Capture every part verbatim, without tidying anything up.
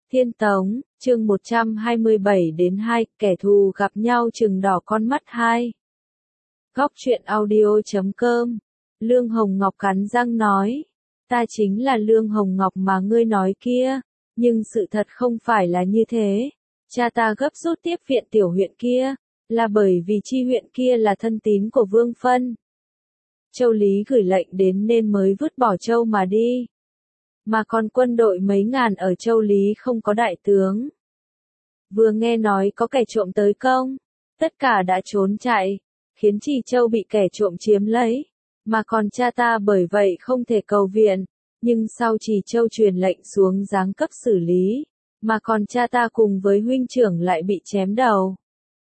Thiên Tống, chương một trăm hai mươi bảy đến hai, kẻ thù gặp nhau chừng đỏ con mắt hai. Góc truyện audio chấm com. Lương Hồng Ngọc cắn răng nói, ta chính là Lương Hồng Ngọc mà ngươi nói kia, nhưng sự thật không phải là như thế. Cha ta gấp rút tiếp viện tiểu huyện kia, là bởi vì chi huyện kia là thân tín của Vương Phân. Châu Lý gửi lệnh đến nên mới vứt bỏ Châu mà đi. Mà còn quân đội mấy ngàn ở Châu Lý không có đại tướng. Vừa nghe nói có kẻ trộm tới công, tất cả đã trốn chạy, khiến Trì Châu bị kẻ trộm chiếm lấy, mà còn cha ta bởi vậy không thể cầu viện, nhưng sau Trì Châu truyền lệnh xuống giáng cấp xử lý, mà còn cha ta cùng với huynh trưởng lại bị chém đầu.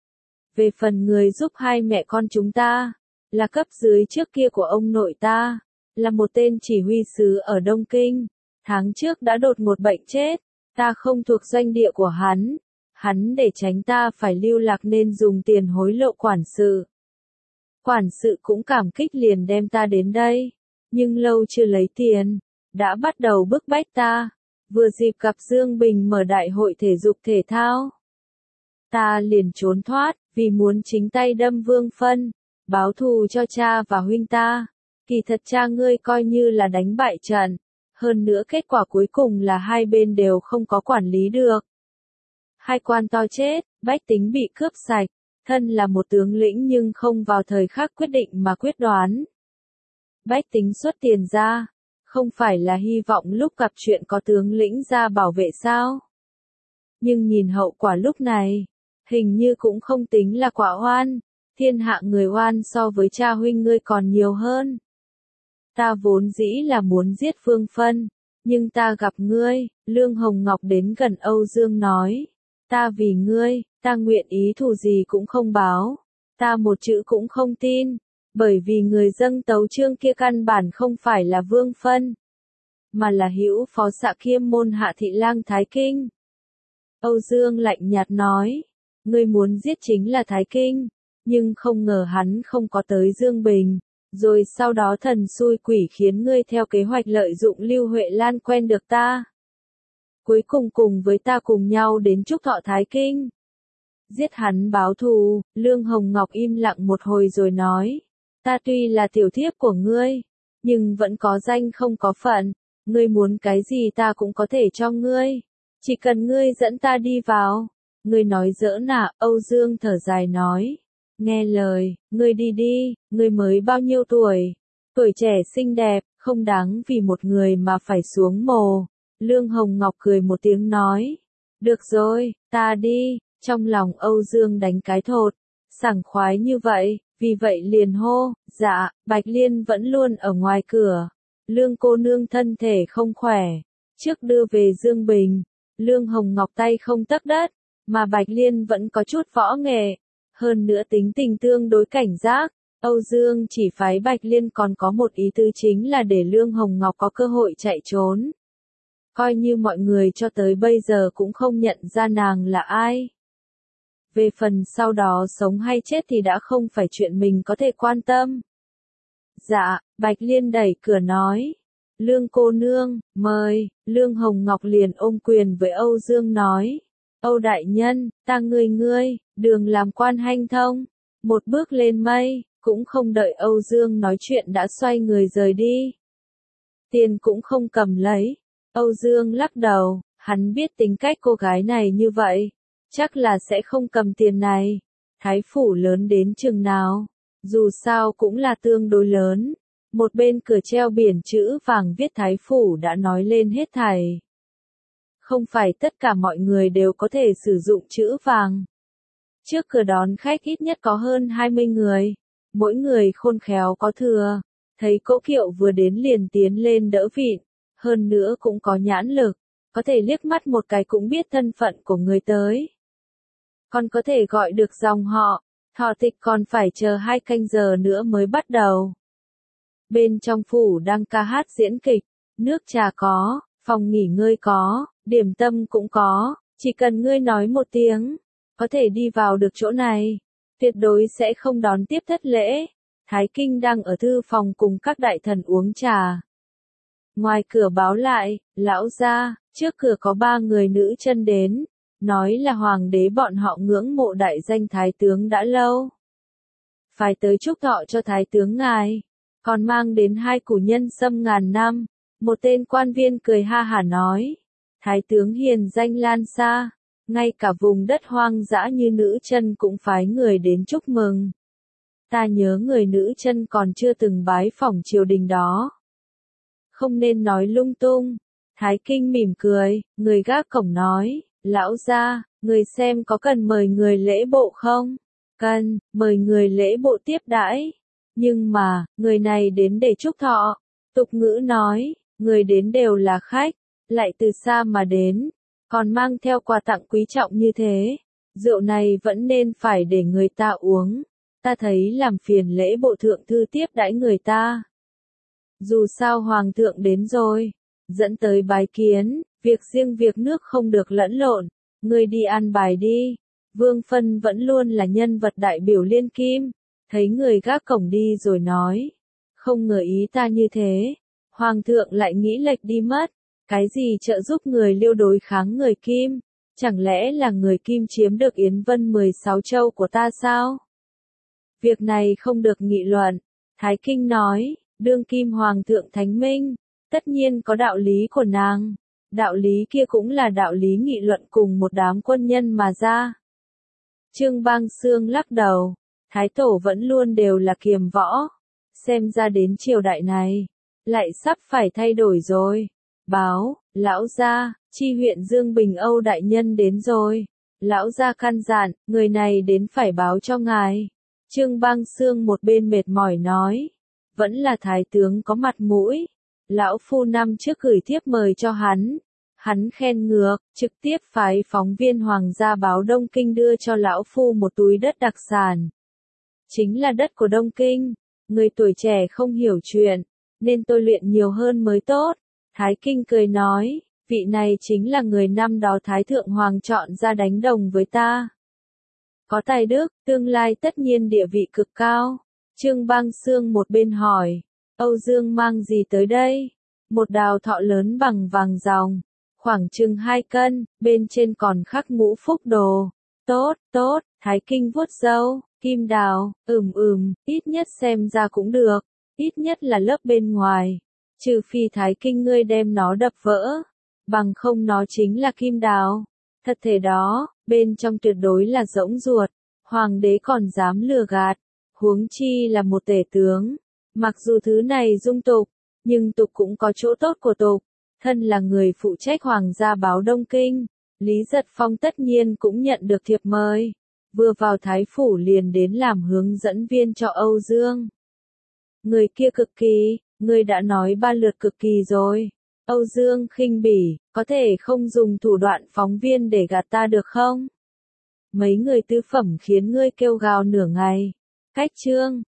Về phần người giúp hai mẹ con chúng ta, là cấp dưới trước kia của ông nội ta, là một tên chỉ huy sứ ở Đông Kinh. Tháng trước đã đột ngột bệnh chết, ta không thuộc doanh địa của hắn, hắn để tránh ta phải lưu lạc nên dùng tiền hối lộ quản sự. Quản sự cũng cảm kích liền đem ta đến đây, nhưng lâu chưa lấy tiền, đã bắt đầu bức bách ta, vừa dịp gặp Dương Bình mở đại hội thể dục thể thao. Ta liền trốn thoát, vì muốn chính tay đâm Vương Phân, báo thù cho cha và huynh ta, kỳ thật cha ngươi coi như là đánh bại trận. Hơn nữa kết quả cuối cùng là hai bên đều không có quản lý được. Hai quan to chết, bách tính bị cướp sạch, thân là một tướng lĩnh nhưng không vào thời khắc quyết định mà quyết đoán. Bách tính xuất tiền ra, không phải là hy vọng lúc gặp chuyện có tướng lĩnh ra bảo vệ sao? Nhưng nhìn hậu quả lúc này, hình như cũng không tính là quả oan, thiên hạ người oan so với cha huynh ngươi còn nhiều hơn. Ta vốn dĩ là muốn giết Vương Phân, nhưng ta gặp ngươi, Lương Hồng Ngọc đến gần Âu Dương nói, ta vì ngươi, ta nguyện ý thù gì cũng không báo, ta một chữ cũng không tin, bởi vì người dâng tấu chương kia căn bản không phải là Vương Phân, mà là hữu phó xạ kiêm môn hạ thị lang Thái Kinh. Âu Dương lạnh nhạt nói, ngươi muốn giết chính là Thái Kinh, nhưng không ngờ hắn không có tới Dương Bình. Rồi sau đó thần xui quỷ khiến ngươi theo kế hoạch lợi dụng Lưu Huệ Lan quen được ta. Cuối cùng cùng với ta cùng nhau đến Trúc Thọ Thái Kinh. Giết hắn báo thù, Lương Hồng Ngọc im lặng một hồi rồi nói. Ta tuy là tiểu thiếp của ngươi, nhưng vẫn có danh không có phận. Ngươi muốn cái gì ta cũng có thể cho ngươi. Chỉ cần ngươi dẫn ta đi vào. Ngươi nói giỡn à, Âu Dương thở dài nói. Nghe lời, ngươi đi đi, ngươi mới bao nhiêu tuổi, tuổi trẻ xinh đẹp, không đáng vì một người mà phải xuống mồ. Lương Hồng Ngọc cười một tiếng nói, được rồi, ta đi, trong lòng Âu Dương đánh cái thột, sảng khoái như vậy, vì vậy liền hô, dạ, Bạch Liên vẫn luôn ở ngoài cửa, Lương cô nương thân thể không khỏe, trước đưa về Dương Bình, Lương Hồng Ngọc tay không tấc đất, mà Bạch Liên vẫn có chút võ nghệ. Hơn nữa tính tình tương đối cảnh giác, Âu Dương chỉ phái Bạch Liên còn có một ý tứ chính là để Lương Hồng Ngọc có cơ hội chạy trốn. Coi như mọi người cho tới bây giờ cũng không nhận ra nàng là ai. Về phần sau đó sống hay chết thì đã không phải chuyện mình có thể quan tâm. Dạ, Bạch Liên đẩy cửa nói. Lương cô nương, mời, Lương Hồng Ngọc liền ôm quyền với Âu Dương nói. Âu đại nhân, ta ngươi ngươi, đường làm quan hanh thông, một bước lên mây, cũng không đợi Âu Dương nói chuyện đã xoay người rời đi. Tiền cũng không cầm lấy, Âu Dương lắc đầu, hắn biết tính cách cô gái này như vậy, chắc là sẽ không cầm tiền này. Thái phủ lớn đến chừng nào, dù sao cũng là tương đối lớn, một bên cửa treo biển chữ vàng viết Thái phủ đã nói lên hết thảy. Không phải tất cả mọi người đều có thể sử dụng chữ vàng. Trước cửa đón khách ít nhất có hơn hai mươi người, mỗi người khôn khéo có thừa, thấy cỗ kiệu vừa đến liền tiến lên đỡ vịn, hơn nữa cũng có nhãn lực, có thể liếc mắt một cái cũng biết thân phận của người tới. Còn có thể gọi được dòng họ, thọ tịch còn phải chờ hai canh giờ nữa mới bắt đầu. Bên trong phủ đang ca hát diễn kịch, nước trà có, phòng nghỉ ngơi có. Điểm tâm cũng có, chỉ cần ngươi nói một tiếng, có thể đi vào được chỗ này, tuyệt đối sẽ không đón tiếp thất lễ. Thái Kinh đang ở thư phòng cùng các đại thần uống trà. Ngoài cửa báo lại, lão gia, Trước cửa có ba người nữ chân đến, nói là hoàng đế bọn họ ngưỡng mộ đại danh thái tướng đã lâu. Phải tới chúc thọ cho thái tướng ngài, còn mang đến hai củ nhân sâm ngàn năm. Một tên quan viên cười ha hả nói, thái tướng hiền danh lan xa, ngay cả vùng đất hoang dã như nữ chân cũng phái người đến chúc mừng. Ta nhớ người nữ chân còn chưa từng bái phỏng triều đình đó. Không nên nói lung tung. Thái Kinh mỉm cười, người gác cổng nói, lão gia, người xem có cần mời người lễ bộ không? Cần, mời người lễ bộ tiếp đãi. Nhưng mà, người này đến để chúc thọ. Tục ngữ nói, người đến đều là khách, lại từ xa mà đến, còn mang theo quà tặng quý trọng như thế. Rượu này vẫn nên phải để người ta uống. Ta thấy làm phiền lễ bộ thượng thư tiếp đãi người ta. Dù sao hoàng thượng đến rồi, dẫn tới bái kiến, việc riêng việc nước không được lẫn lộn, người đi ăn bài đi. Vương Phân vẫn luôn là nhân vật đại biểu liên kim, thấy người gác cổng đi rồi nói, không ngờ ý ta như thế, hoàng thượng lại nghĩ lệch đi mất, cái gì trợ giúp người Liêu đối kháng người Kim, chẳng lẽ là người Kim chiếm được Yến Vân mười sáu châu của ta sao? Việc này không được nghị luận, Thái Kinh nói, đương kim hoàng thượng thánh minh, tất nhiên có đạo lý của nàng, đạo lý kia cũng là đạo lý nghị luận cùng một đám quân nhân mà ra. Trương Bang Xương lắc đầu, Thái Tổ vẫn luôn đều là kiềm võ, xem ra đến triều đại này, lại sắp phải thay đổi rồi. Báo, lão gia, chi huyện Dương Bình Âu đại nhân đến rồi. Lão gia căn dặn, người này đến phải báo cho ngài. Trương Bang Xương một bên mệt mỏi nói, vẫn là thái tướng có mặt mũi. Lão phu năm trước gửi thiếp mời cho hắn, hắn khen ngược, trực tiếp phái phóng viên Hoàng gia báo Đông Kinh đưa cho lão phu một túi đất đặc sản. Chính là đất của Đông Kinh, người tuổi trẻ không hiểu chuyện, nên tôi luyện nhiều hơn mới tốt. Thái Kinh cười nói, vị này chính là người năm đó Thái Thượng Hoàng chọn ra đánh đồng với ta. Có tài đức, tương lai tất nhiên địa vị cực cao. Trương Bang Xương một bên hỏi, Âu Dương mang gì tới đây? Một đào thọ lớn bằng vàng ròng, khoảng chừng hai cân, bên trên còn khắc ngũ phúc đồ. Tốt, tốt, Thái Kinh vuốt râu, kim đào, ừm ừm, ít nhất xem ra cũng được, ít nhất là lớp bên ngoài. Trừ phi Thái Kinh ngươi đem nó đập vỡ, bằng không nó chính là kim đào. Thật thể đó, bên trong tuyệt đối là rỗng ruột, hoàng đế còn dám lừa gạt, huống chi là một tể tướng. Mặc dù thứ này dung tục, nhưng tục cũng có chỗ tốt của tục. Thân là người phụ trách Hoàng gia báo Đông Kinh, Lý Giật Phong tất nhiên cũng nhận được thiệp mời. Vừa vào Thái Phủ liền đến làm hướng dẫn viên cho Âu Dương. Người kia cực kỳ, người đã nói ba lượt cực kỳ rồi. Âu Dương khinh bỉ, có thể không dùng thủ đoạn phóng viên để gạt ta được không? Mấy người tư phẩm khiến ngươi kêu gào nửa ngày. Cách chương